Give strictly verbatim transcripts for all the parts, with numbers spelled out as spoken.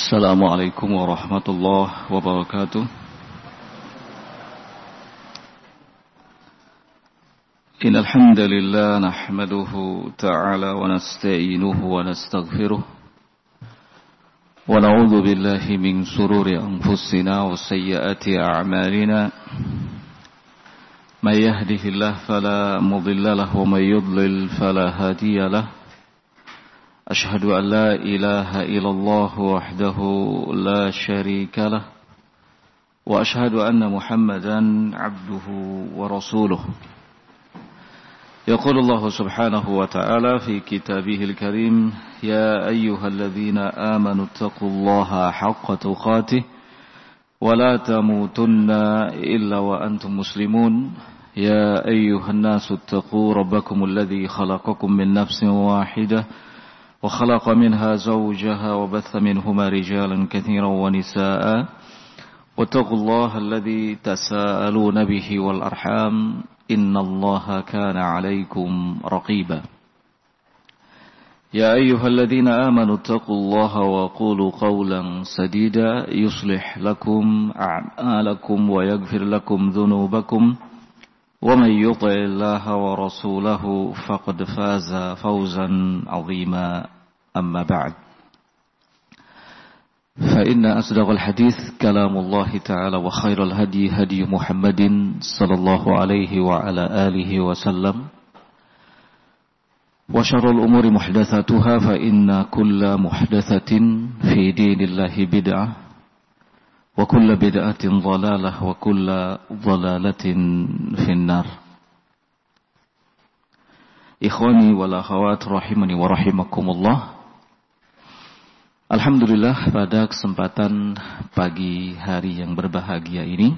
Assalamualaikum warahmatullahi wabarakatuh. Innal hamdalillah nahmaduhu ta'ala wa nasta'inuhu wa nastaghfiruh wa na'udzu billahi min shururi anfusina wa sayyiati a'malina. May yahdihillahu fala mudilla lahu wa may yudlil fala hadiya lahu. أشهد أن لا إله إلا الله وحده لا شريك له وأشهد أن محمدا عبده ورسوله. يقول الله سبحانه وتعالى في كتابه الكريم: يا أيها الذين آمنوا اتقوا الله حق تقاته ولا تموتن إلا وأنتم مسلمون. يا أيها الناس اتقوا ربكم الذي خلقكم من نفس واحدة وخلق منها زوجها وبث منهما رجالا كثيرا ونساء واتقوا الله الذي تساءلون به والأرحام إن الله كان عليكم رقيبا. يا أيها الذين آمنوا اتقوا الله وقولوا قولا سديدا يصلح لكم أعمالكم ويغفر لكم ذنوبكم ومن يطع الله ورسوله فقد فاز فوزا عظيما. أما بعد فإن أصدق الحديث كلام الله تعالى وخير الهدي هدي محمد صلى الله عليه وعلى آله وسلم وشر الأمور محدثاتها فإن كل محدثة في دين الله بدعة وكل بدعة ضلالة وكل ضلالة في النار. Ikhwani wal akhawat rahimani wa rahimakumullah. Alhamdulillah, pada kesempatan pagi hari yang berbahagia ini,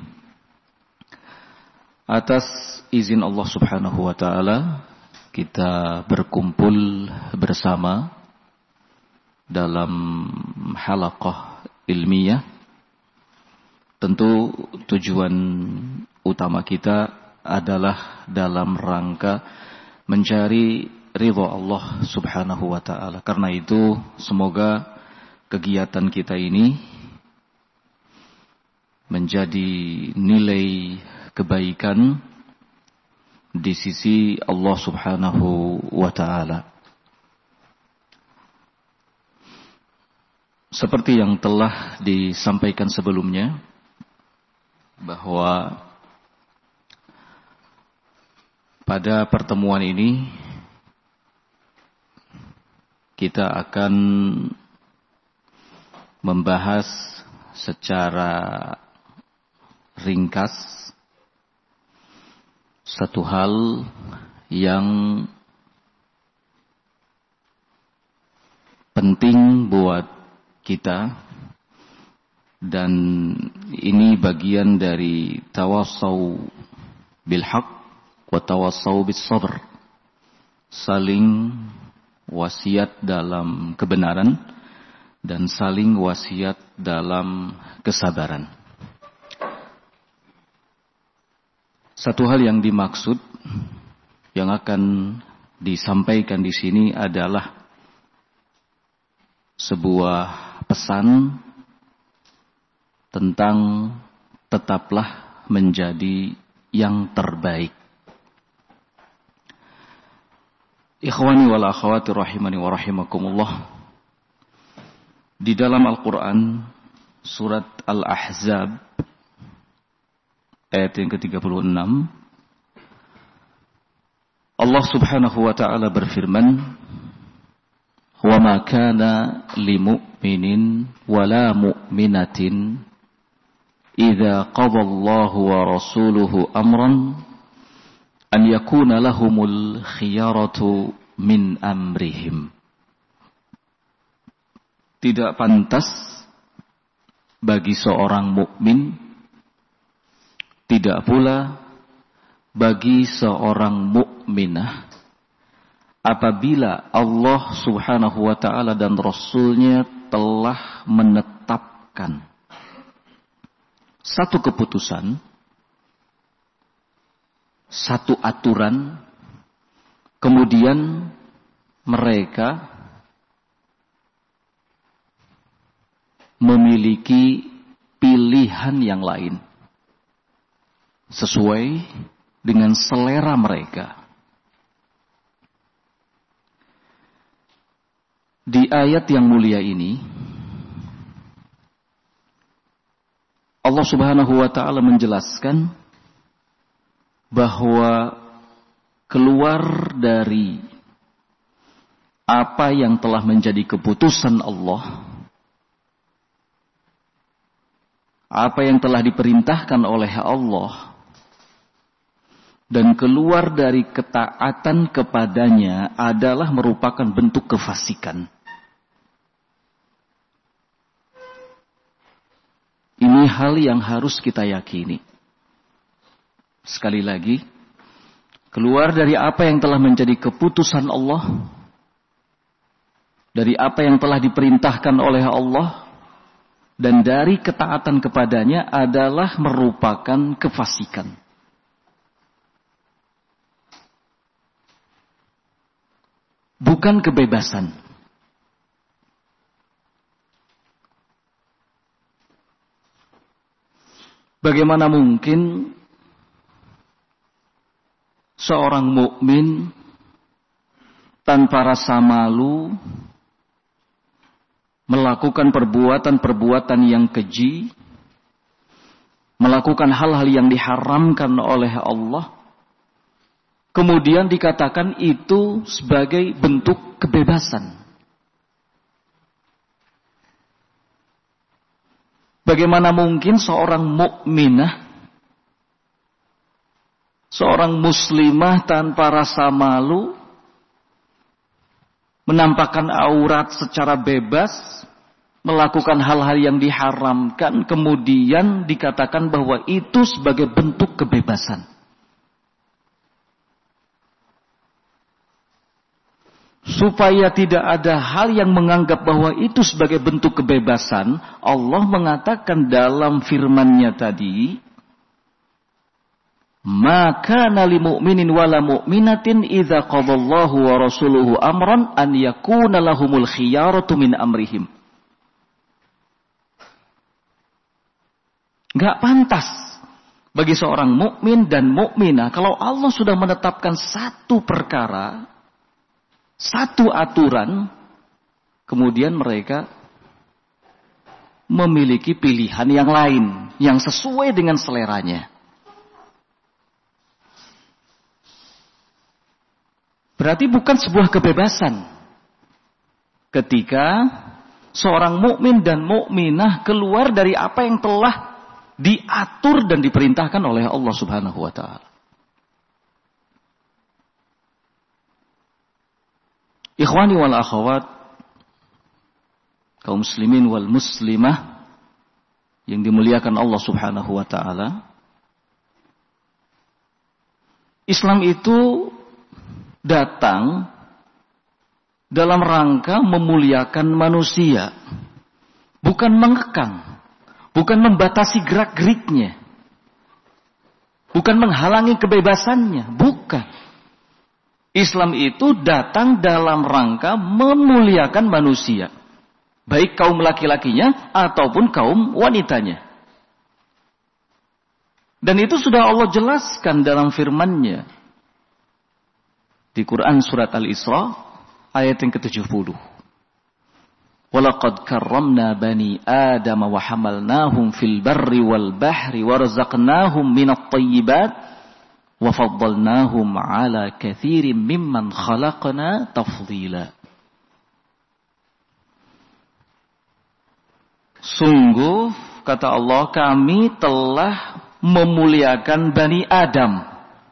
atas izin Allah Subhanahu wa taala, kita berkumpul bersama dalam halaqah ilmiah. Tentu tujuan utama kita adalah dalam rangka mencari ridha Allah Subhanahu wa taala. Karena itu semoga kegiatan kita ini menjadi nilai kebaikan di sisi Allah Subhanahu wa taala. Seperti yang telah disampaikan sebelumnya, bahwa pada pertemuan ini kita akan membahas secara ringkas satu hal yang penting buat kita, dan ini bagian dari tawassau bil haq wa tawassau bis sabr, saling wasiat dalam kebenaran dan saling wasiat dalam kesabaran. Satu hal yang dimaksud yang akan disampaikan di sini adalah sebuah pesan tentang tetaplah menjadi yang terbaik. Ikhwani wal akhwati rahimani wa rahimakumullah. Di dalam Al-Quran surat Al-Ahzab ayat yang ke tiga puluh enam, Allah Subhanahu wa ta'ala berfirman: "Wa ma kana limu'minin wa la mu'minatin idza qada Allahu wa rasuluhu amran an yakuna lahumul khiyaratu min amrihim." Tidak pantas bagi seorang mukmin, tidak pula bagi seorang mukminah, apabila Allah Subhanahu wa ta'ala dan Rasulnya telah menetapkan satu keputusan, satu aturan, kemudian mereka memiliki pilihan yang lain sesuai dengan selera mereka. Di ayat yang mulia ini Allah Subhanahu wa taala menjelaskan bahwa keluar dari apa yang telah menjadi keputusan Allah, apa yang telah diperintahkan oleh Allah, dan keluar dari ketaatan kepadanya adalah merupakan bentuk kefasikan. Ini hal yang harus kita yakini. Sekali lagi, keluar dari apa yang telah menjadi keputusan Allah, dari apa yang telah diperintahkan oleh Allah, dan dari ketaatan kepadanya adalah merupakan kefasikan. Bukan kebebasan. Bagaimana mungkin seorang mukmin tanpa rasa malu melakukan perbuatan-perbuatan yang keji, melakukan hal-hal yang diharamkan oleh Allah, kemudian dikatakan itu sebagai bentuk kebebasan? Bagaimana mungkin seorang mukminah, seorang muslimah tanpa rasa malu menampakkan aurat secara bebas, melakukan hal-hal yang diharamkan, kemudian dikatakan bahwa itu sebagai bentuk kebebasan? Supaya tidak ada hal yang menganggap bahwa itu sebagai bentuk kebebasan, Allah mengatakan dalam firman-Nya tadi, "Maka nali mu'minin wala mu'minatin idza qadallahu wa rasuluhu amran an yakuna lahumul khiyaratu min amrihim." Enggak pantas bagi seorang mukmin dan mukminah kalau Allah sudah menetapkan satu perkara, satu aturan, kemudian mereka memiliki pilihan yang lain yang sesuai dengan seleranya. Berarti bukan sebuah kebebasan ketika seorang mukmin dan mukminah keluar dari apa yang telah diatur dan diperintahkan oleh Allah Subhanahu wa taala. Ikhwani wal akhwat, kaum muslimin wal muslimah yang dimuliakan Allah Subhanahu wa taala, Islam itu datang dalam rangka memuliakan manusia, bukan mengekang, bukan membatasi gerak-geriknya, bukan menghalangi kebebasannya, bukan. Islam itu datang dalam rangka memuliakan manusia, baik kaum laki-lakinya ataupun kaum wanitanya. Dan itu sudah Allah jelaskan dalam firman-Nya di Quran surat Al-Isra ayat yang ketujuh puluh. وَلَقَدْ كَرَّمْنَا بَنِي آدَمَ وَحَمَلْنَاهُمْ فِي الْبَرِّ وَالْبَحْرِ وَرَزَقْنَاهُمْ مِنَ الطَّيِّبَاتِ وَفَضَّلْنَاهُمْ عَلَى كَثِيرٍ مِّمَّنْ خَلَقْنَا تَفْضِيلًا. Sungguh, kata Allah, kami telah memuliakan Bani Adam.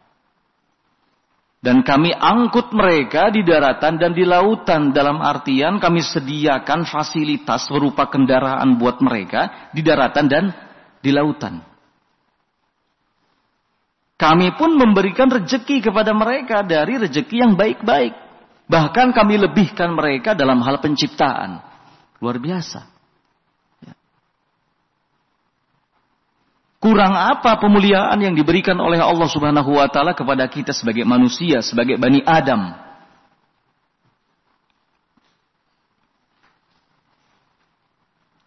Dan kami angkut mereka di daratan dan di lautan. Dalam artian kami sediakan fasilitas berupa kendaraan buat mereka di daratan dan di lautan. Kami pun memberikan rejeki kepada mereka dari rejeki yang baik-baik. Bahkan kami lebihkan mereka dalam hal penciptaan. Luar biasa. Kurang apa pemuliaan yang diberikan oleh Allah Subhanahu wa taala kepada kita sebagai manusia, sebagai Bani Adam?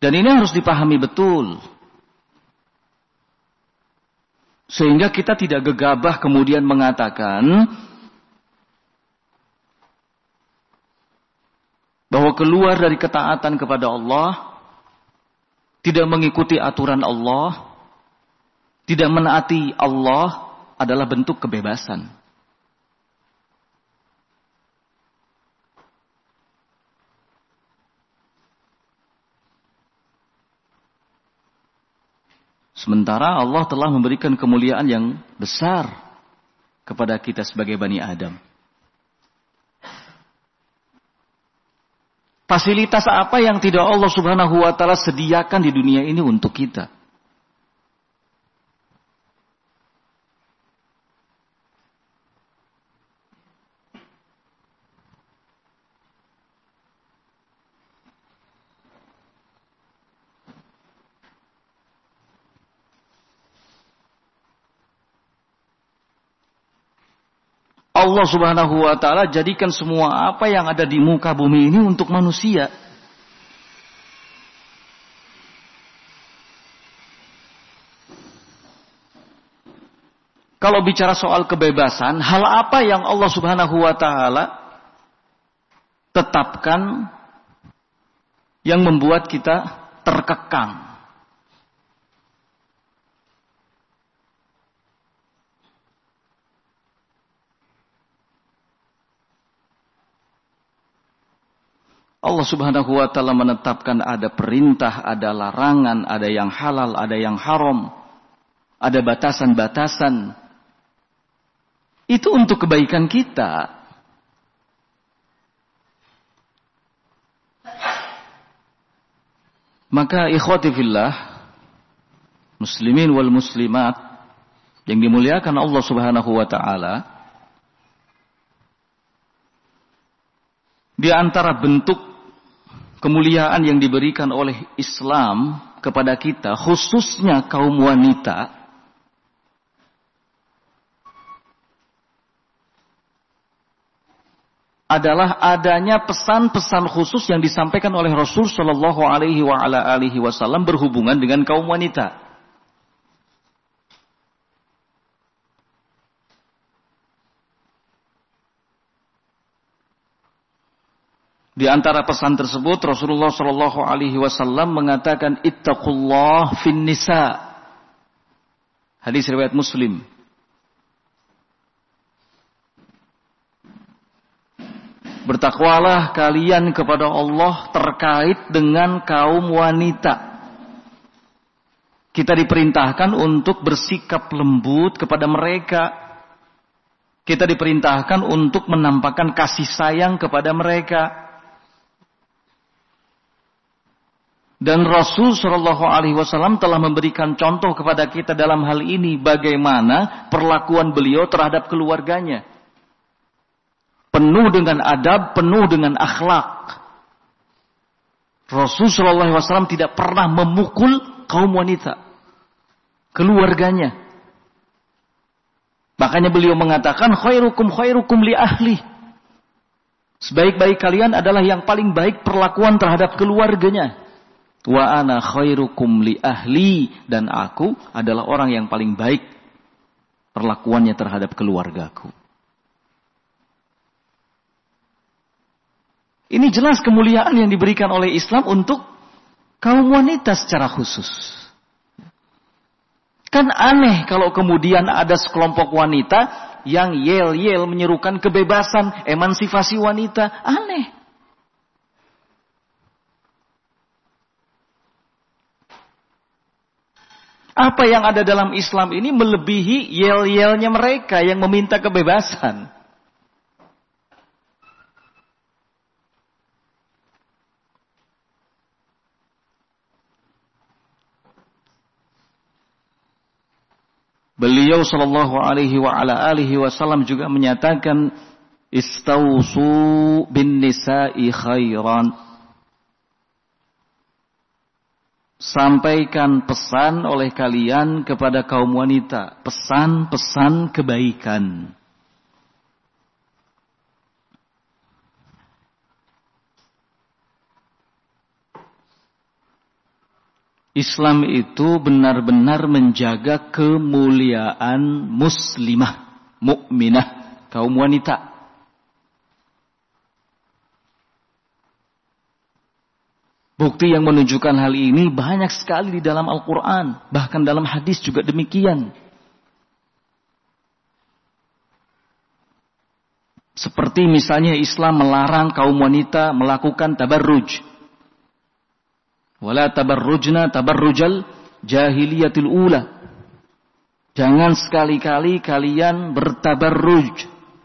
Dan ini harus dipahami betul. Sehingga kita tidak gegabah kemudian mengatakan bahwa keluar dari ketaatan kepada Allah, tidak mengikuti aturan Allah, tidak menaati Allah adalah bentuk kebebasan. Sementara Allah telah memberikan kemuliaan yang besar kepada kita sebagai Bani Adam. Fasilitas apa yang tidak Allah Subhanahu wa Ta'ala sediakan di dunia ini untuk kita? Allah Subhanahu wa Ta'ala jadikan semua apa yang ada di muka bumi ini untuk manusia. Kalau bicara soal kebebasan, hal apa yang Allah Subhanahu wa Ta'ala tetapkan yang membuat kita terkekang? Allah Subhanahu wa Ta'ala menetapkan ada perintah, ada larangan, ada yang halal, ada yang haram, ada batasan-batasan. Itu untuk kebaikan kita. Maka ikhwati fillah, muslimin wal muslimat yang dimuliakan Allah Subhanahu wa Ta'ala, di antara bentuk kemuliaan yang diberikan oleh Islam kepada kita, khususnya kaum wanita, adalah adanya pesan-pesan khusus yang disampaikan oleh Rasul Shallallahu Alaihi Wasallam berhubungan dengan kaum wanita. Di antara pesan tersebut Rasulullah Shallallahu Alaihi Wasallam mengatakan ittaqullah fin nisa. Hadis riwayat Muslim. Bertakwalah kalian kepada Allah terkait dengan kaum wanita. Kita diperintahkan untuk bersikap lembut kepada mereka. Kita diperintahkan untuk menampakkan kasih sayang kepada mereka. Dan Rasul Shallallahu Alaihi Wasallam telah memberikan contoh kepada kita dalam hal ini bagaimana perlakuan beliau terhadap keluarganya. Penuh dengan adab, penuh dengan akhlak. Rasul Shallallahu Alaihi Wasallam tidak pernah memukul kaum wanita, keluarganya. Makanya beliau mengatakan khairukum khairukum li ahli. Sebaik-baik kalian adalah yang paling baik perlakuan terhadap keluarganya. Wa ana khairukum li ahli, dan aku adalah orang yang paling baik perlakuannya terhadap keluargaku. Ini jelas kemuliaan yang diberikan oleh Islam untuk kaum wanita secara khusus. Kan aneh kalau kemudian ada sekelompok wanita yang yel-yel menyerukan kebebasan, emansipasi wanita. Aneh. Apa yang ada dalam Islam ini melebihi yel-yelnya mereka yang meminta kebebasan. Beliau sallallahu alaihi wa ala alihi wasallam juga menyatakan istausu bin nisa'i khairan. Sampaikan pesan oleh kalian kepada kaum wanita, pesan-pesan kebaikan. Islam itu benar-benar menjaga kemuliaan muslimah, mukminah, kaum wanita. Bukti yang menunjukkan hal ini banyak sekali di dalam Al-Quran. Bahkan dalam hadis juga demikian. Seperti misalnya Islam melarang kaum wanita melakukan tabarruj. Wala tabarrujna tabarrujal jahiliyatil ula. Jangan sekali-kali kalian bertabarruj.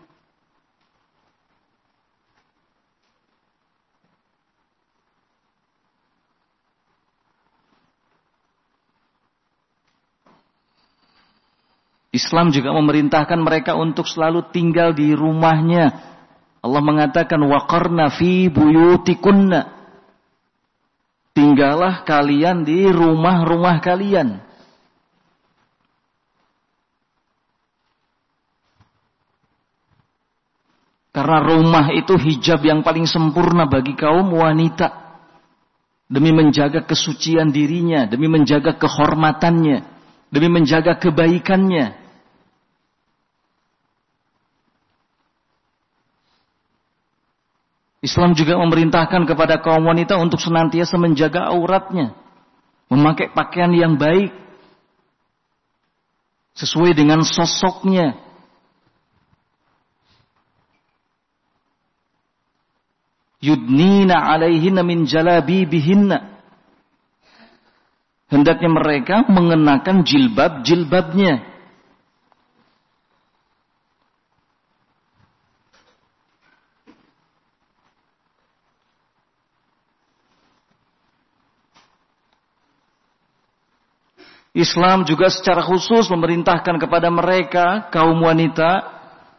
Islam juga memerintahkan mereka untuk selalu tinggal di rumahnya. Allah mengatakan waqarna fi buyutikunna. Tinggallah kalian di rumah-rumah kalian. Karena rumah itu hijab yang paling sempurna bagi kaum wanita. Demi menjaga kesucian dirinya, demi menjaga kehormatannya, demi menjaga kebaikannya. Islam juga memerintahkan kepada kaum wanita untuk senantiasa menjaga auratnya. Memakai pakaian yang baik. Sesuai dengan sosoknya. Yudnina alaihinna min jalabibihinna. Hendaknya mereka mengenakan jilbab-jilbabnya. Islam juga secara khusus memerintahkan kepada mereka, kaum wanita,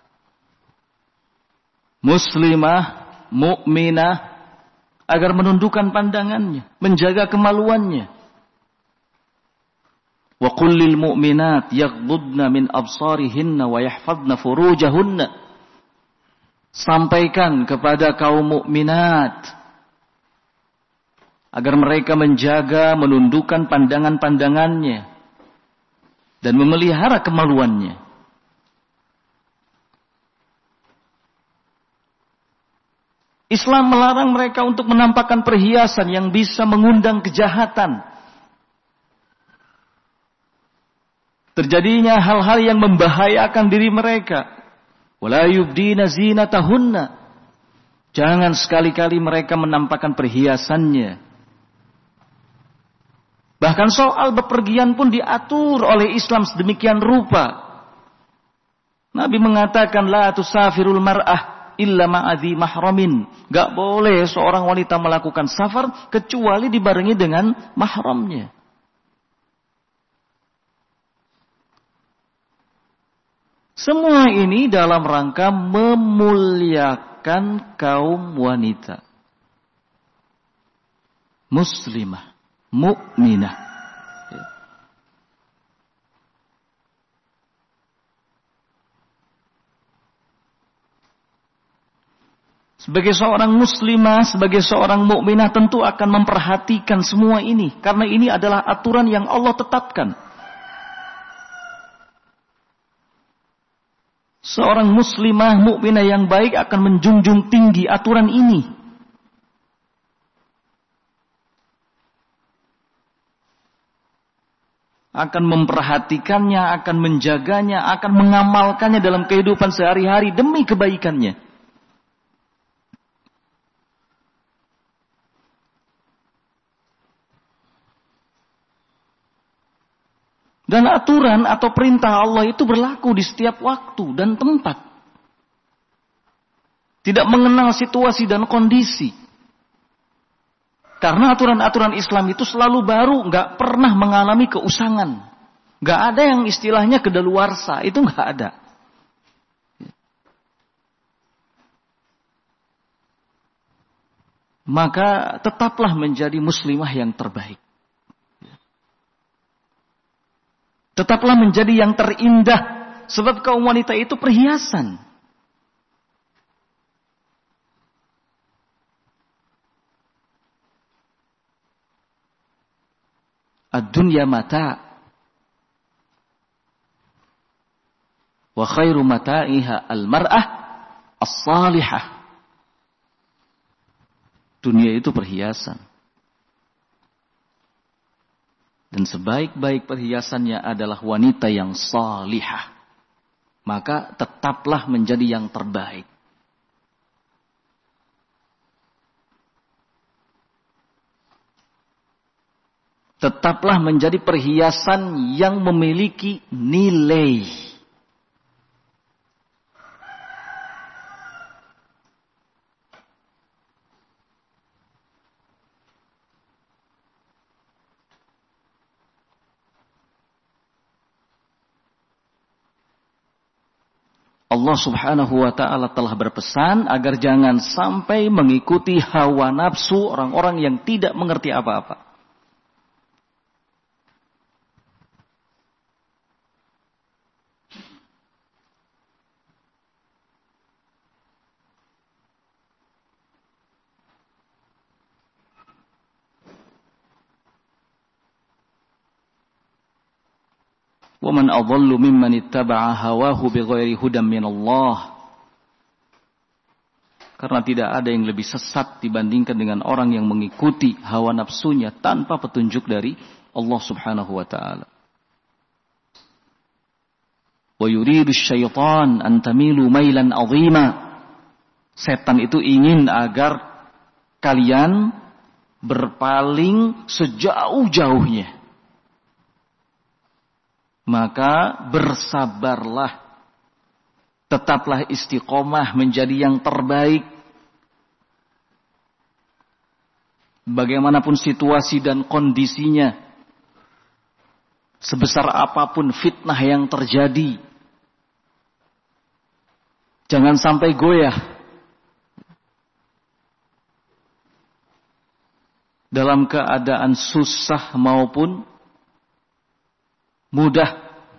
muslimah, mukminah, agar menundukkan pandangannya, menjaga kemaluannya. Wa qul lil mu'minat yaghdudna min absarihinna wa yahfadna furujahunna. Sampaikan kepada kaum mukminat agar mereka menjaga, menundukkan pandangan-pandangannya dan memelihara kemaluannya. Islam melarang mereka untuk menampakkan perhiasan yang bisa mengundang kejahatan. Terjadinya hal-hal yang membahayakan diri mereka. Wala yubdina zinatahunna. Jangan sekali-kali mereka menampakkan perhiasannya. Bahkan soal bepergian pun diatur oleh Islam sedemikian rupa. Nabi mengatakan la tusafirul mar'ah illa ma'adhi mahramin. Gak boleh seorang wanita melakukan safar kecuali dibarengi dengan mahramnya. Semua ini dalam rangka memuliakan kaum wanita. Muslimah. Mukminah. Sebagai seorang muslimah, sebagai seorang mukminah tentu akan memperhatikan semua ini. Karena ini adalah aturan yang Allah tetapkan. Seorang muslimah, mukminah yang baik akan menjunjung tinggi aturan ini. Akan memperhatikannya, akan menjaganya, akan mengamalkannya dalam kehidupan sehari-hari demi kebaikannya. Dan aturan atau perintah Allah itu berlaku di setiap waktu dan tempat. Tidak mengenal situasi dan kondisi. Karena aturan-aturan Islam itu selalu baru, nggak pernah mengalami keusangan. Nggak ada yang istilahnya kedaluarsa, itu nggak ada. Maka tetaplah menjadi muslimah yang terbaik. Tetaplah menjadi yang terindah, sebab kaum wanita itu perhiasan. ad-dunya mata' wa khairu mata'iha al-mar'ah as-salihah. Dunia itu perhiasan. Dan sebaik-baik perhiasannya adalah wanita yang salihah. Maka tetaplah menjadi yang terbaik. Tetaplah menjadi perhiasan yang memiliki nilai. Allah subhanahu wa ta'ala telah berpesan agar jangan sampai mengikuti hawa nafsu orang-orang yang tidak mengerti apa-apa. وَمَنْ أَضَلُّ مِمَّنِ اتَّبَعَ هَوَاهُ بِغَيْرِ هُدًى مِنَ اللَّهِ. Karena tidak ada yang lebih sesat dibandingkan dengan orang yang mengikuti hawa nafsunya tanpa petunjuk dari Allah subhanahu wa ta'ala. وَيُرِيدُ الشَّيْطَانِ أَنْ تَمِيلُوا مَيْلًا عَظِيمًا. Setan itu ingin agar kalian berpaling sejauh-jauhnya. Maka bersabarlah, tetaplah istiqomah menjadi yang terbaik. Bagaimanapun situasi dan kondisinya, sebesar apapun fitnah yang terjadi, jangan sampai goyah dalam keadaan susah maupun mudah,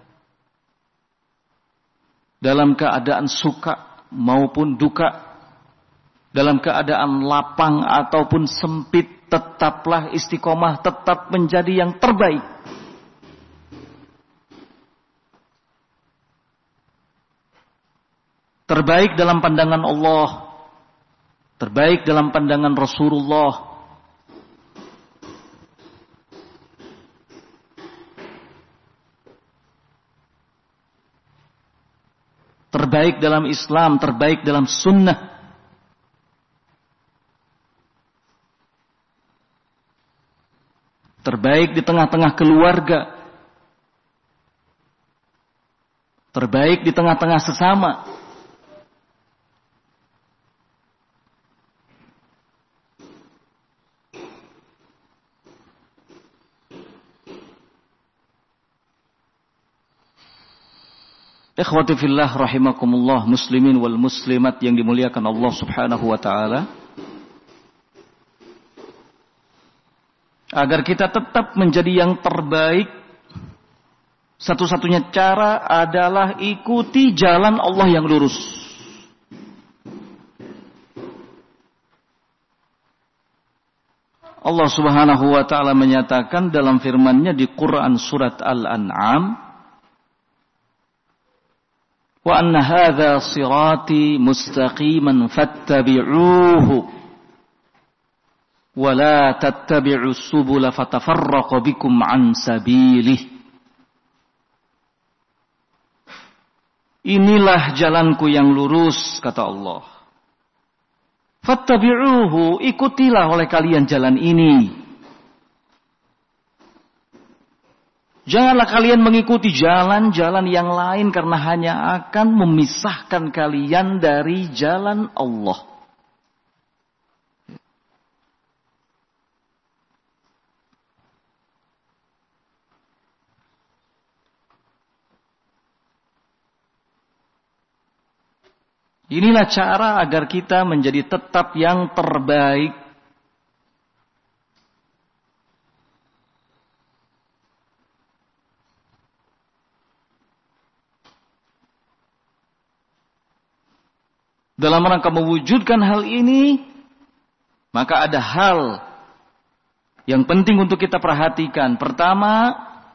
dalam keadaan suka maupun duka, dalam keadaan lapang ataupun sempit, tetaplah istiqomah, tetap menjadi yang terbaik. Terbaik dalam pandangan Allah, terbaik dalam pandangan Rasulullah, terbaik dalam Islam, terbaik dalam sunnah. Terbaik di tengah-tengah keluarga. Terbaik di tengah-tengah sesama. Ikhwati fillah rahimakumullah, muslimin wal muslimat yang dimuliakan Allah subhanahu wa ta'ala. Agar kita tetap menjadi yang terbaik, satu-satunya cara adalah ikuti jalan Allah yang lurus. Allah subhanahu wa ta'ala menyatakan dalam firman-Nya di Quran surat Al-An'am, wa anna hadza sirati mustaqiman fattabi'uhu wa la tattabi'us subula fatafarraqa bikum an sabilih. Inilah jalanku yang lurus, kata Allah. Fattabi'uhu, ikutilah oleh kalian jalan ini. Janganlah kalian mengikuti jalan-jalan yang lain karena hanya akan memisahkan kalian dari jalan Allah. Inilah cara agar kita menjadi tetap yang terbaik. Dalam rangka mewujudkan hal ini, maka ada hal yang penting untuk kita perhatikan. Pertama,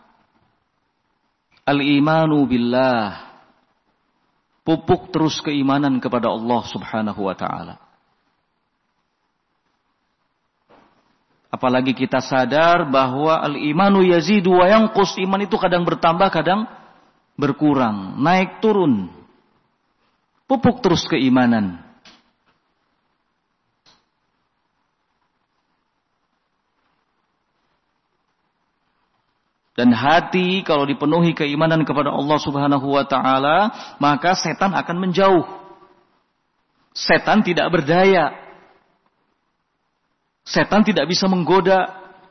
al-imanu billah. Pupuk terus keimanan kepada Allah Subhanahu wa ta'ala. Apalagi kita sadar bahwa al-imanu yazidu wa yanqus. Iman itu kadang bertambah, kadang berkurang. Naik turun. Pupuk terus keimanan. Dan hati kalau dipenuhi keimanan kepada Allah Subhanahu wa ta'ala, maka setan akan menjauh. Setan tidak berdaya. Setan tidak bisa menggoda.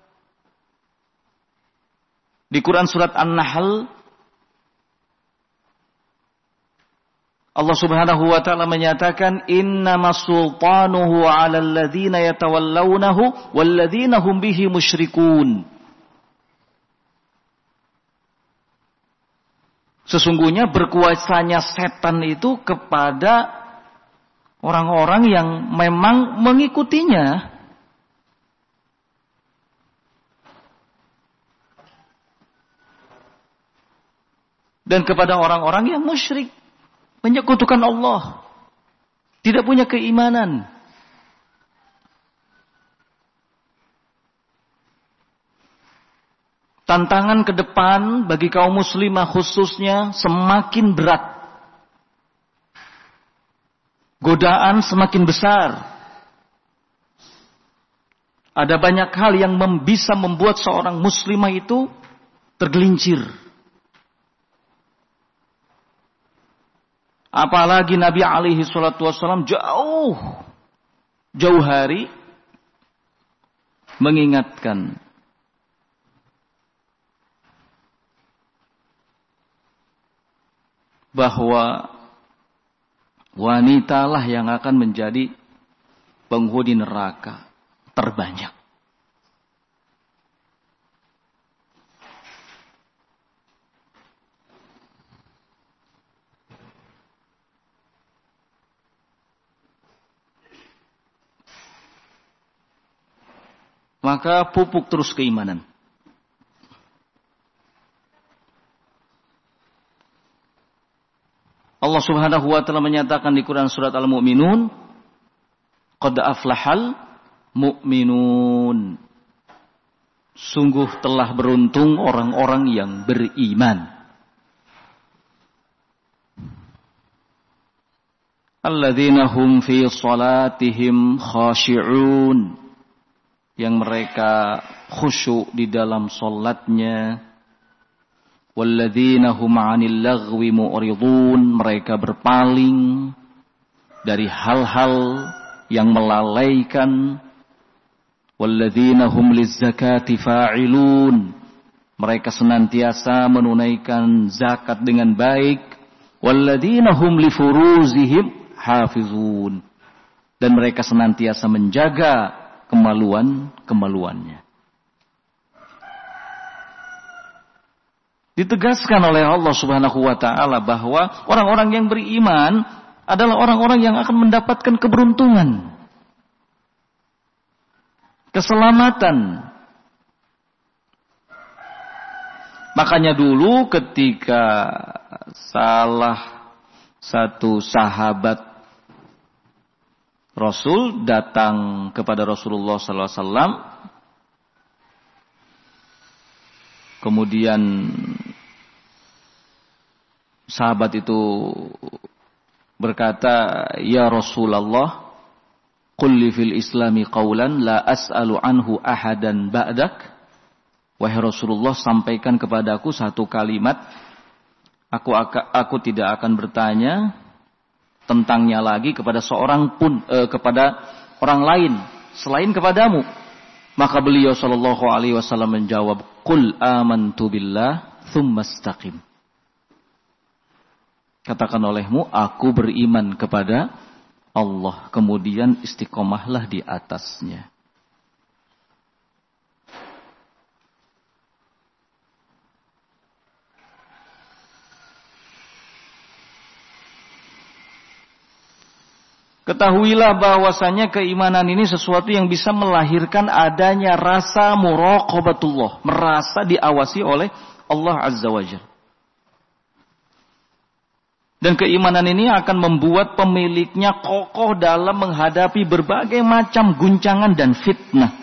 Di Quran surat An-Nahl, Allah Subhanahu wa ta'ala menyatakan, innamas sultanuhu 'alal ladzina yatawallawnahu wal ladzina hum bihi musyrikun. Sesungguhnya berkuasanya setan itu kepada orang-orang yang memang mengikutinya. Dan kepada orang-orang yang musyrik, menyekutukan Allah, tidak punya keimanan. Tantangan ke depan bagi kaum muslimah khususnya semakin berat. Godaan semakin besar. Ada banyak hal yang bisa membuat seorang muslimah itu tergelincir. Apalagi Nabi alaihi salatu wassalam jauh, jauh hari mengingatkan bahwa wanitalah yang akan menjadi penghuni neraka terbanyak. Maka pupuk terus keimanan. Allah Subhanahu wa ta'ala menyatakan di Quran surat Al-Mu'minun, qad aflahal mu'minun. Sungguh telah beruntung orang-orang yang beriman. Alladzina hum fi salatihim khashi'un. Yang mereka khusyuk di dalam salatnya. Walladzina hum 'anil laghwi mu'ridun, mereka berpaling dari hal-hal yang melalaikan. Walladzina hum lizzakati fa'ilun, mereka senantiasa menunaikan zakat dengan baik. Walladzina hum li furuzihim hafizun, dan mereka senantiasa menjaga kemaluan-kemaluannya. Ditegaskan oleh Allah Subhanahu wa ta'ala bahwa orang-orang yang beriman adalah orang-orang yang akan mendapatkan keberuntungan, keselamatan. Makanya dulu ketika salah satu sahabat Rasul datang kepada Rasulullah sallallahu alaihi wasallam, kemudian sahabat itu berkata, "Ya Rasulullah, qul li fil islami qawlan la as'alu anhu ahadan ba'dak." Wahai Rasulullah, sampaikan kepadaku satu kalimat, aku aku tidak akan bertanya tentangnya lagi kepada seorang pun eh, kepada orang lain selain kepadamu. Maka beliau sallallahu alaihi wasallam menjawab, "Qul amantu billah tsumma istaqim." Katakan olehmu, aku beriman kepada Allah, kemudian istiqomahlah di atasnya. Ketahuilah bahwasanya keimanan ini sesuatu yang bisa melahirkan adanya rasa muraqabatullah, merasa diawasi oleh Allah Azza wa Jalla. Dan keimanan ini akan membuat pemiliknya kokoh dalam menghadapi berbagai macam guncangan dan fitnah.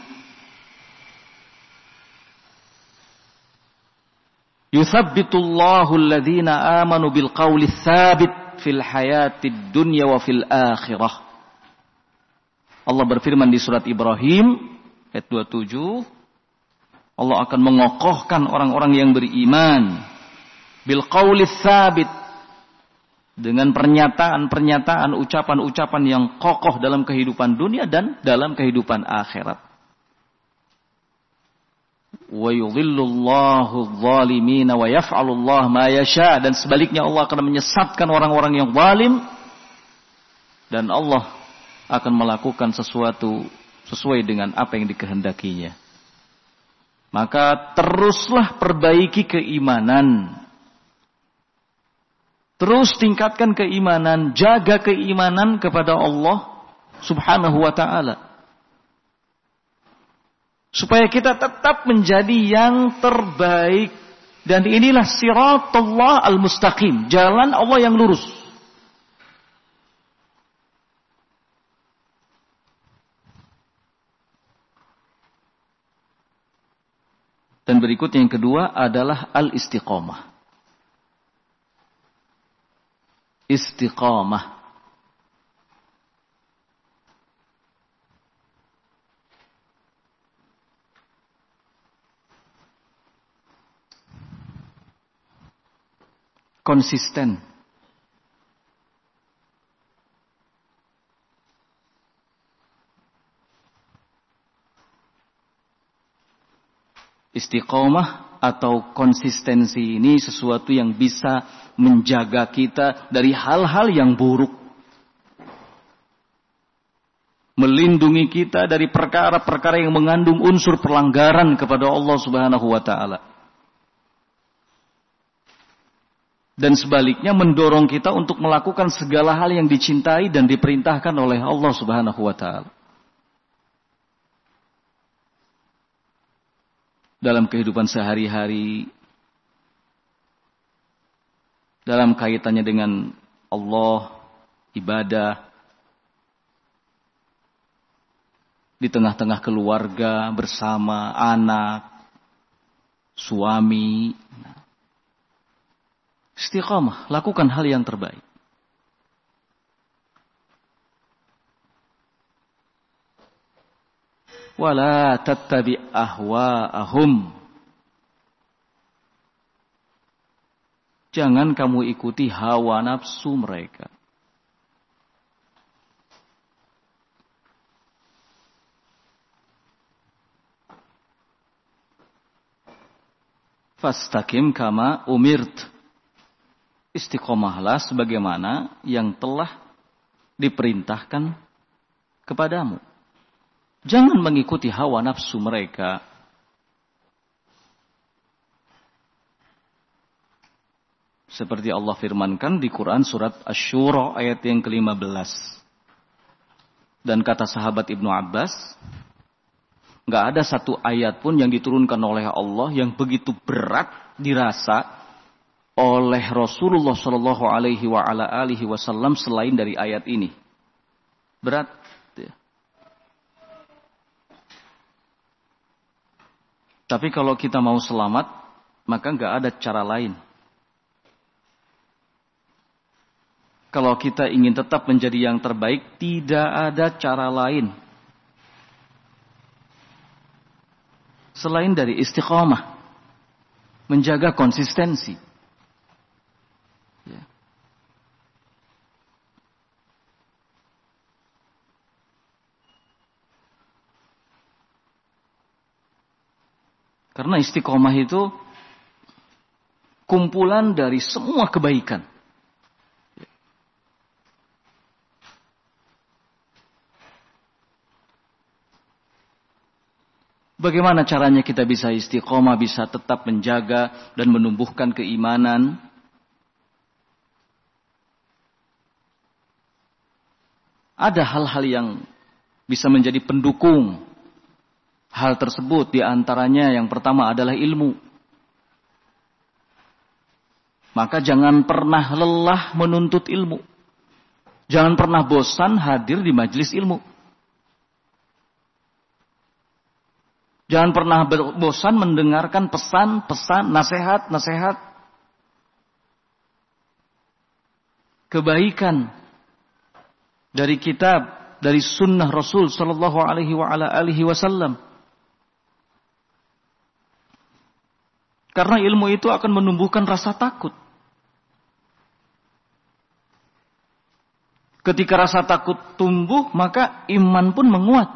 Yuthabbitullahu alladhina amanu bil qawli tsabit fil hayatid dunya wa fil akhirah. Allah berfirman di surat Ibrahim ayat dua puluh tujuh, Allah akan mengokohkan orang-orang yang beriman bil qawli tsabit, dengan pernyataan-pernyataan, ucapan-ucapan yang kokoh dalam kehidupan dunia dan dalam kehidupan akhirat. Wa yudhillullahu adh-dhalimina wa yaf'alullahu ma yasha, dan sebaliknya Allah akan menyesatkan orang-orang yang zalim dan Allah akan melakukan sesuatu sesuai dengan apa yang dikehendakinya. Maka teruslah perbaiki keimanan. Terus tingkatkan keimanan, jaga keimanan kepada Allah Subhanahu wa ta'ala. Supaya kita tetap menjadi yang terbaik. Dan inilah siratullah al-mustaqim, jalan Allah yang lurus. Dan berikut yang kedua adalah al-istiqamah. Istiqamah. Konsisten. Istiqamah atau konsistensi ini sesuatu yang bisa menjaga kita dari hal-hal yang buruk. Melindungi kita dari perkara-perkara yang mengandung unsur pelanggaran kepada Allah Subhanahu wa ta'ala. Dan sebaliknya mendorong kita untuk melakukan segala hal yang dicintai dan diperintahkan oleh Allah Subhanahu wa ta'ala. Dalam kehidupan sehari-hari, dalam kaitannya dengan Allah, ibadah, di tengah-tengah keluarga, bersama anak, suami. Istiqamah, lakukan hal yang terbaik. Wala tattabi ahwa'ahum. Jangan kamu ikuti hawa nafsu mereka. Fastaqim kama umirt. Istiqomahlah sebagaimana yang telah diperintahkan kepadamu. Jangan mengikuti hawa nafsu mereka. Seperti Allah firmankan di Quran surat Asy-Syura ayat yang kelima belas. Dan kata sahabat Ibnu Abbas, nggak ada satu ayat pun yang diturunkan oleh Allah yang begitu berat dirasa oleh Rasulullah Shallallahu Alaihi Wasallam selain dari ayat ini. Berat. Tapi kalau kita mau selamat, maka nggak ada cara lain. Kalau kita ingin tetap menjadi yang terbaik, tidak ada cara lain selain dari istiqamah, menjaga konsistensi. Ya. Karena istiqomah itu kumpulan dari semua kebaikan. Bagaimana caranya kita bisa istiqomah, bisa tetap menjaga dan menumbuhkan keimanan? ada hal-hal yang bisa menjadi pendukung hal tersebut. Di antaranya yang pertama adalah ilmu. Maka jangan pernah lelah menuntut ilmu. Jangan pernah bosan hadir di majelis ilmu. Jangan pernah bosan mendengarkan pesan-pesan, nasihat-nasihat kebaikan dari kitab, dari sunnah Rasul sallallahu alaihi wa ala alihi wasallam. Karena ilmu itu akan menumbuhkan rasa takut. Ketika rasa takut tumbuh, maka iman pun menguat.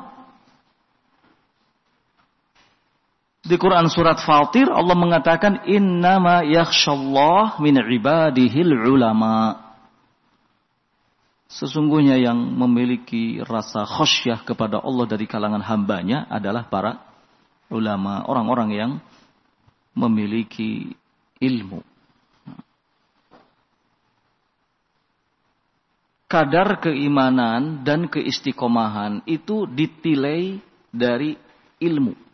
Di Quran surat Fatir Allah mengatakan innama yakhshallah min ibadihil ulama. Sesungguhnya yang memiliki rasa khasyah kepada Allah dari kalangan hambanya adalah para ulama, orang-orang yang memiliki ilmu. Kadar keimanan dan keistiqomahan itu ditilai dari ilmu.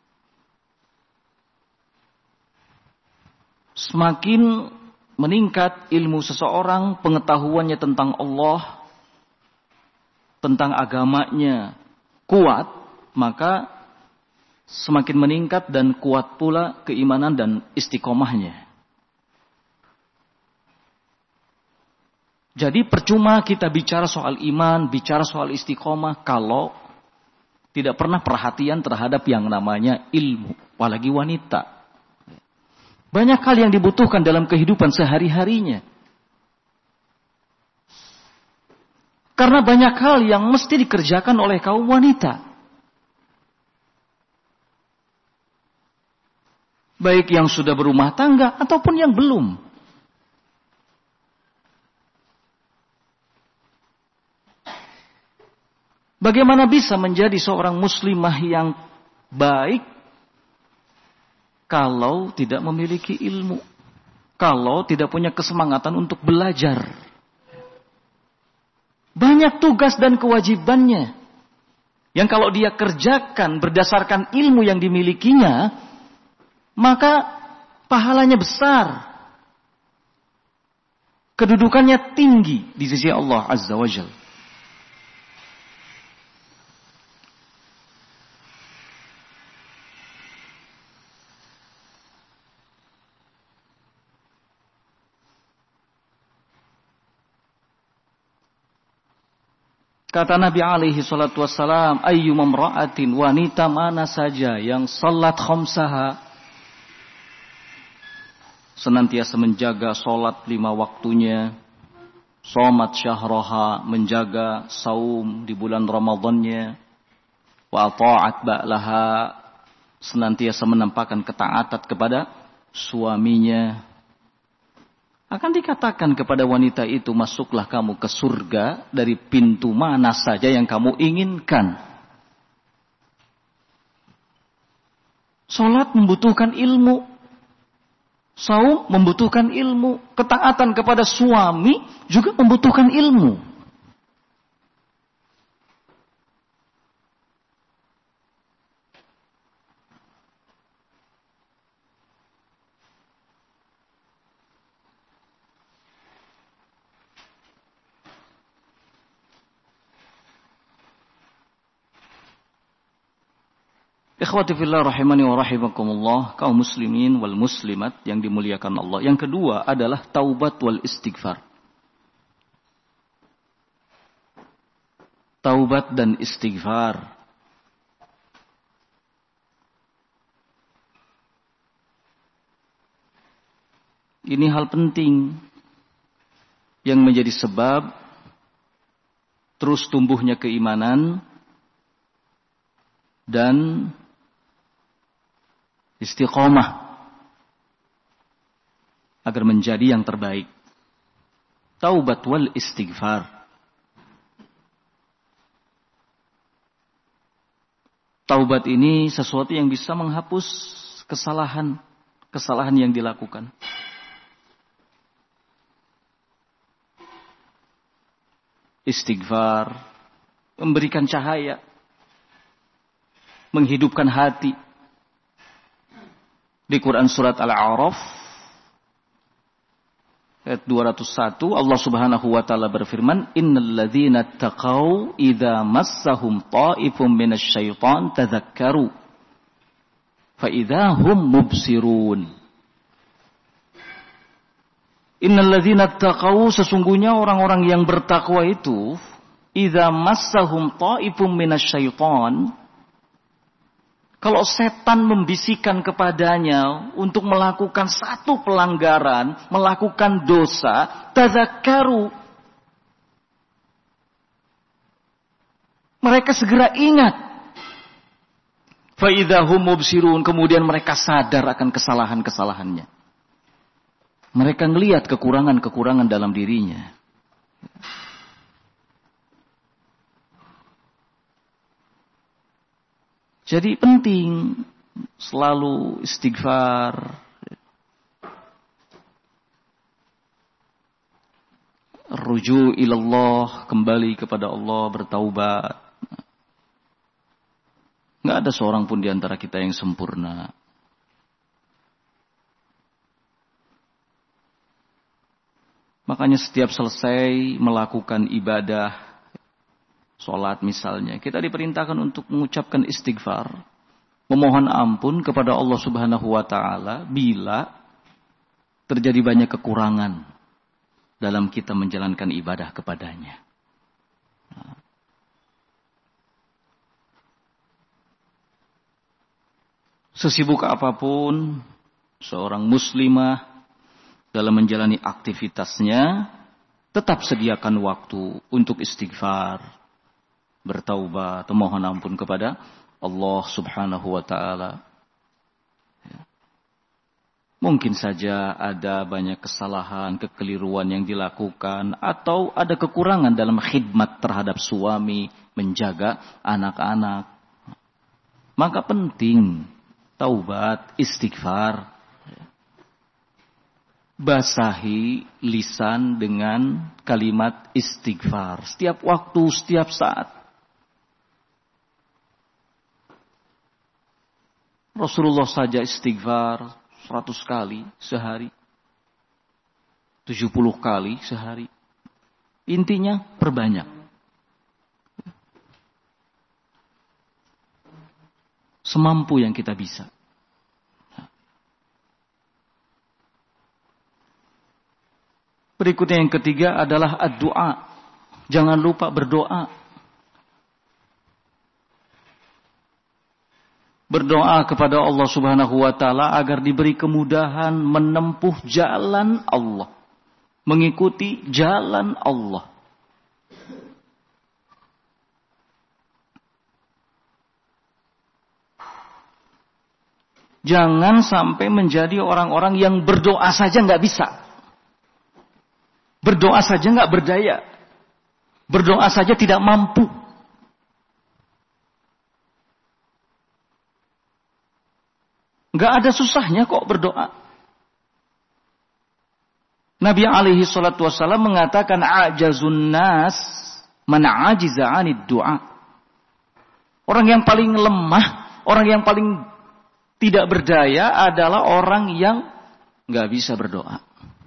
Semakin meningkat ilmu seseorang, pengetahuannya tentang Allah, tentang agamanya kuat, maka semakin meningkat dan kuat pula keimanan dan istiqomahnya. Jadi percuma kita bicara soal iman, bicara soal istiqomah kalau tidak pernah perhatian terhadap yang namanya ilmu, apalagi wanita. Banyak hal yang dibutuhkan dalam kehidupan sehari-harinya. Karena banyak hal yang mesti dikerjakan oleh kaum wanita. Baik yang sudah berumah tangga ataupun yang belum. Bagaimana bisa menjadi seorang muslimah yang baik kalau tidak memiliki ilmu, kalau tidak punya kesemangatan untuk belajar? Banyak tugas dan kewajibannya yang kalau dia kerjakan berdasarkan ilmu yang dimilikinya, maka pahalanya besar, kedudukannya tinggi di sisi Allah Azza wa Jalla. Kata Nabi alaihi salatu wassalam, ayyum imra'atin, wanita mana saja yang salat khamsaha, senantiasa menjaga salat lima waktunya, shomat syahraha, menjaga saum di bulan Ramadannya, wa ta'at ba'laha, senantiasa menampakkan ketaatan kepada suaminya, akan dikatakan kepada wanita itu, masuklah kamu ke surga dari pintu mana saja yang kamu inginkan. Salat membutuhkan ilmu. Saum membutuhkan ilmu. Ketaatan kepada suami juga membutuhkan ilmu. Ikhwati fillah rahimani wa rahimakumullah, kaum muslimin wal muslimat yang dimuliakan Allah. Yang kedua adalah taubat wal istighfar. Taubat dan istighfar. Ini hal penting yang menjadi sebab terus tumbuhnya keimanan dan istiqomah agar menjadi yang terbaik. Taubat wal istighfar. Taubat ini sesuatu yang bisa menghapus kesalahan, kesalahan yang dilakukan. Istighfar memberikan cahaya, menghidupkan hati. Di Quran surat Al-A'raf ayat dua ratus satu Allah Subhanahu wa taala berfirman, "Innal ladzina taqau idza massahum ta'ifum minasyaiton tadzakkaru fa idza hum mubsirun." Innal ladzina taqau, sesungguhnya orang-orang yang bertakwa itu, idza massahum ta'ifum minasyaiton, kalau setan membisikkan kepadanya untuk melakukan satu pelanggaran, melakukan dosa, tadzakkaru. Mereka segera ingat. Fa idza hum mubsirun, kemudian mereka sadar akan kesalahan-kesalahannya. Mereka melihat kekurangan-kekurangan dalam dirinya. Jadi penting selalu istighfar, ruju ilallah, kembali kepada Allah, bertaubat. Nggak ada seorang pun di antara kita yang sempurna. Makanya setiap selesai melakukan ibadah, sholat misalnya, kita diperintahkan untuk mengucapkan istighfar, memohon ampun kepada Allah Subhanahu wa taala bila terjadi banyak kekurangan dalam kita menjalankan ibadah kepadanya. Sesibuk apapun seorang muslimah dalam menjalani aktivitasnya, tetap sediakan waktu untuk istighfar, bertaubat, memohon ampun kepada Allah Subhanahu wa taala. Mungkin saja ada banyak kesalahan, kekeliruan yang dilakukan, atau ada kekurangan dalam khidmat terhadap suami, menjaga anak-anak. Maka penting taubat, istighfar. Basahi lisan dengan kalimat istighfar setiap waktu, setiap saat. Rasulullah saja istighfar seratus kali sehari, tujuh puluh kali sehari. Intinya perbanyak. Semampu yang kita bisa. Berikutnya yang ketiga adalah ad-du'a. Jangan lupa berdoa. Berdoa kepada Allah Subhanahu wa taala agar diberi kemudahan menempuh jalan Allah, mengikuti jalan Allah. Jangan sampai menjadi orang-orang yang berdoa saja nggak bisa. Berdoa saja nggak berdaya. Berdoa saja tidak mampu. Nggak ada susahnya kok berdoa. Nabi alaihi salatu wassalam mengatakan, ajazun nas man ajiza 'anid du'a. Orang yang paling lemah, orang yang paling tidak berdaya adalah orang yang nggak bisa berdoa.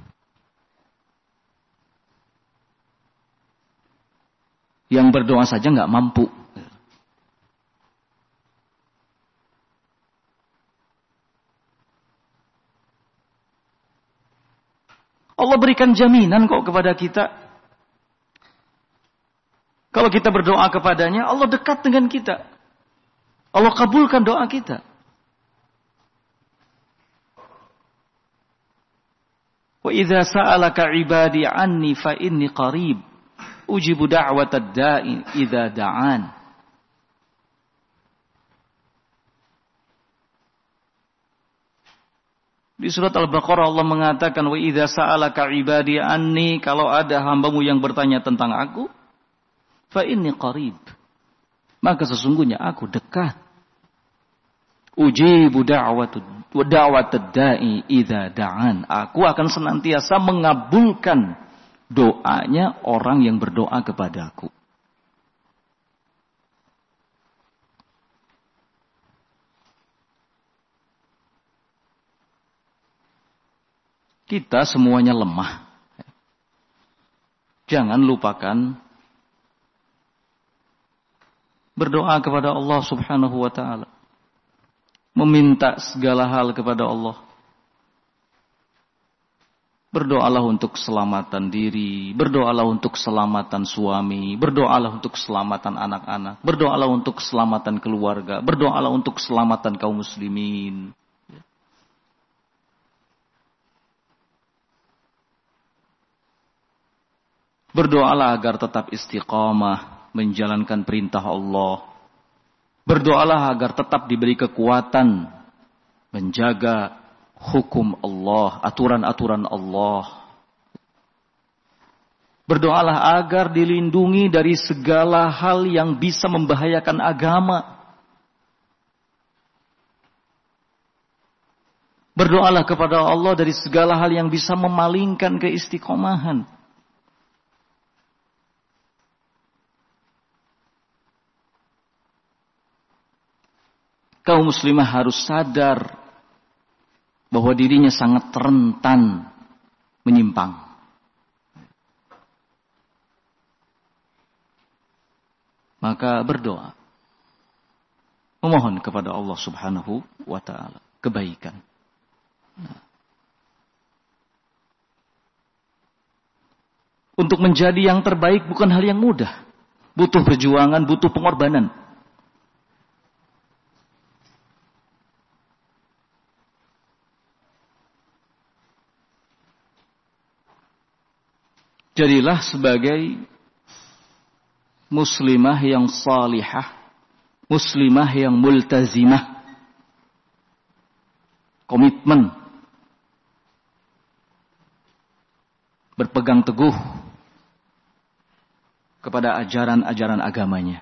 Yang berdoa saja nggak mampu. Allah berikan jaminan kok kepada kita. Kalau kita berdoa kepadanya, Allah dekat dengan kita. Allah kabulkan doa kita. Wa idza sa'alaka 'ibadi 'anni fa inni qarib. Ujibu da'watad da'i idza da'an. Di surat Al-Baqarah Allah mengatakan, wa idza sa'alaka 'ibadi anni, kalau ada hambamu yang bertanya tentang aku, fa inni qarib, maka sesungguhnya aku dekat. Ujibu da'watad da'watad da'i idza da'an. Aku akan senantiasa mengabulkan doanya orang yang berdoa kepadaku. Kita semuanya lemah. Jangan lupakan berdoa kepada Allah Subhanahu wa taala. Meminta segala hal kepada Allah. Berdoalah untuk keselamatan diri, berdoalah untuk keselamatan suami, berdoalah untuk keselamatan anak-anak, berdoalah untuk keselamatan keluarga, berdoalah untuk keselamatan kaum muslimin. Berdoalah agar tetap istiqamah menjalankan perintah Allah. Berdoalah agar tetap diberi kekuatan menjaga hukum Allah, aturan-aturan Allah. Berdoalah agar dilindungi dari segala hal yang bisa membahayakan agama. Berdoalah kepada Allah dari segala hal yang bisa memalingkan keistiqomahan. Kaum muslimah harus sadar bahwa dirinya sangat rentan menyimpang. Maka berdoa, memohon kepada Allah Subhanahu wa taala kebaikan. Untuk menjadi yang terbaik bukan hal yang mudah. Butuh perjuangan, butuh pengorbanan. Jadilah sebagai muslimah yang salihah, muslimah yang multazimah, komitmen, berpegang teguh kepada ajaran-ajaran agamanya.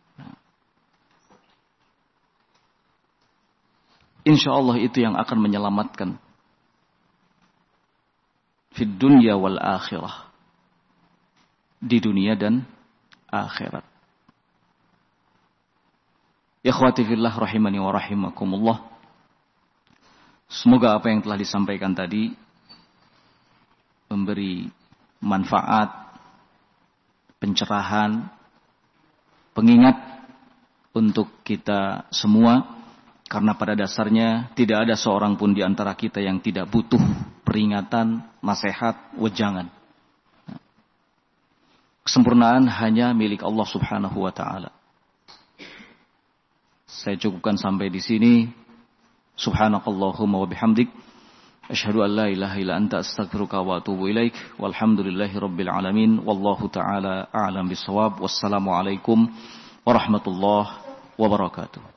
Insya Allah itu yang akan menyelamatkan fid dunya wal akhirah, di dunia dan akhirat. Ikhwati fillah rahimani wa rahimakumullah. Semoga apa yang telah disampaikan tadi memberi manfaat, pencerahan, pengingat untuk kita semua. Karena pada dasarnya tidak ada seorang pun di antara kita yang tidak butuh peringatan, nasihat, wejangan. Kesempurnaan hanya milik Allah Subhanahu wa taala. Saya cukupkan sampai di sini. Subhanakallahumma wa bihamdik, asyhadu an la ilaha illa anta astaghfiruka wa atubu ilaik. Walhamdulillahi rabbil alamin. Wallahu taala a'lam bissawab. Wassalamu alaikum warahmatullahi wabarakatuh.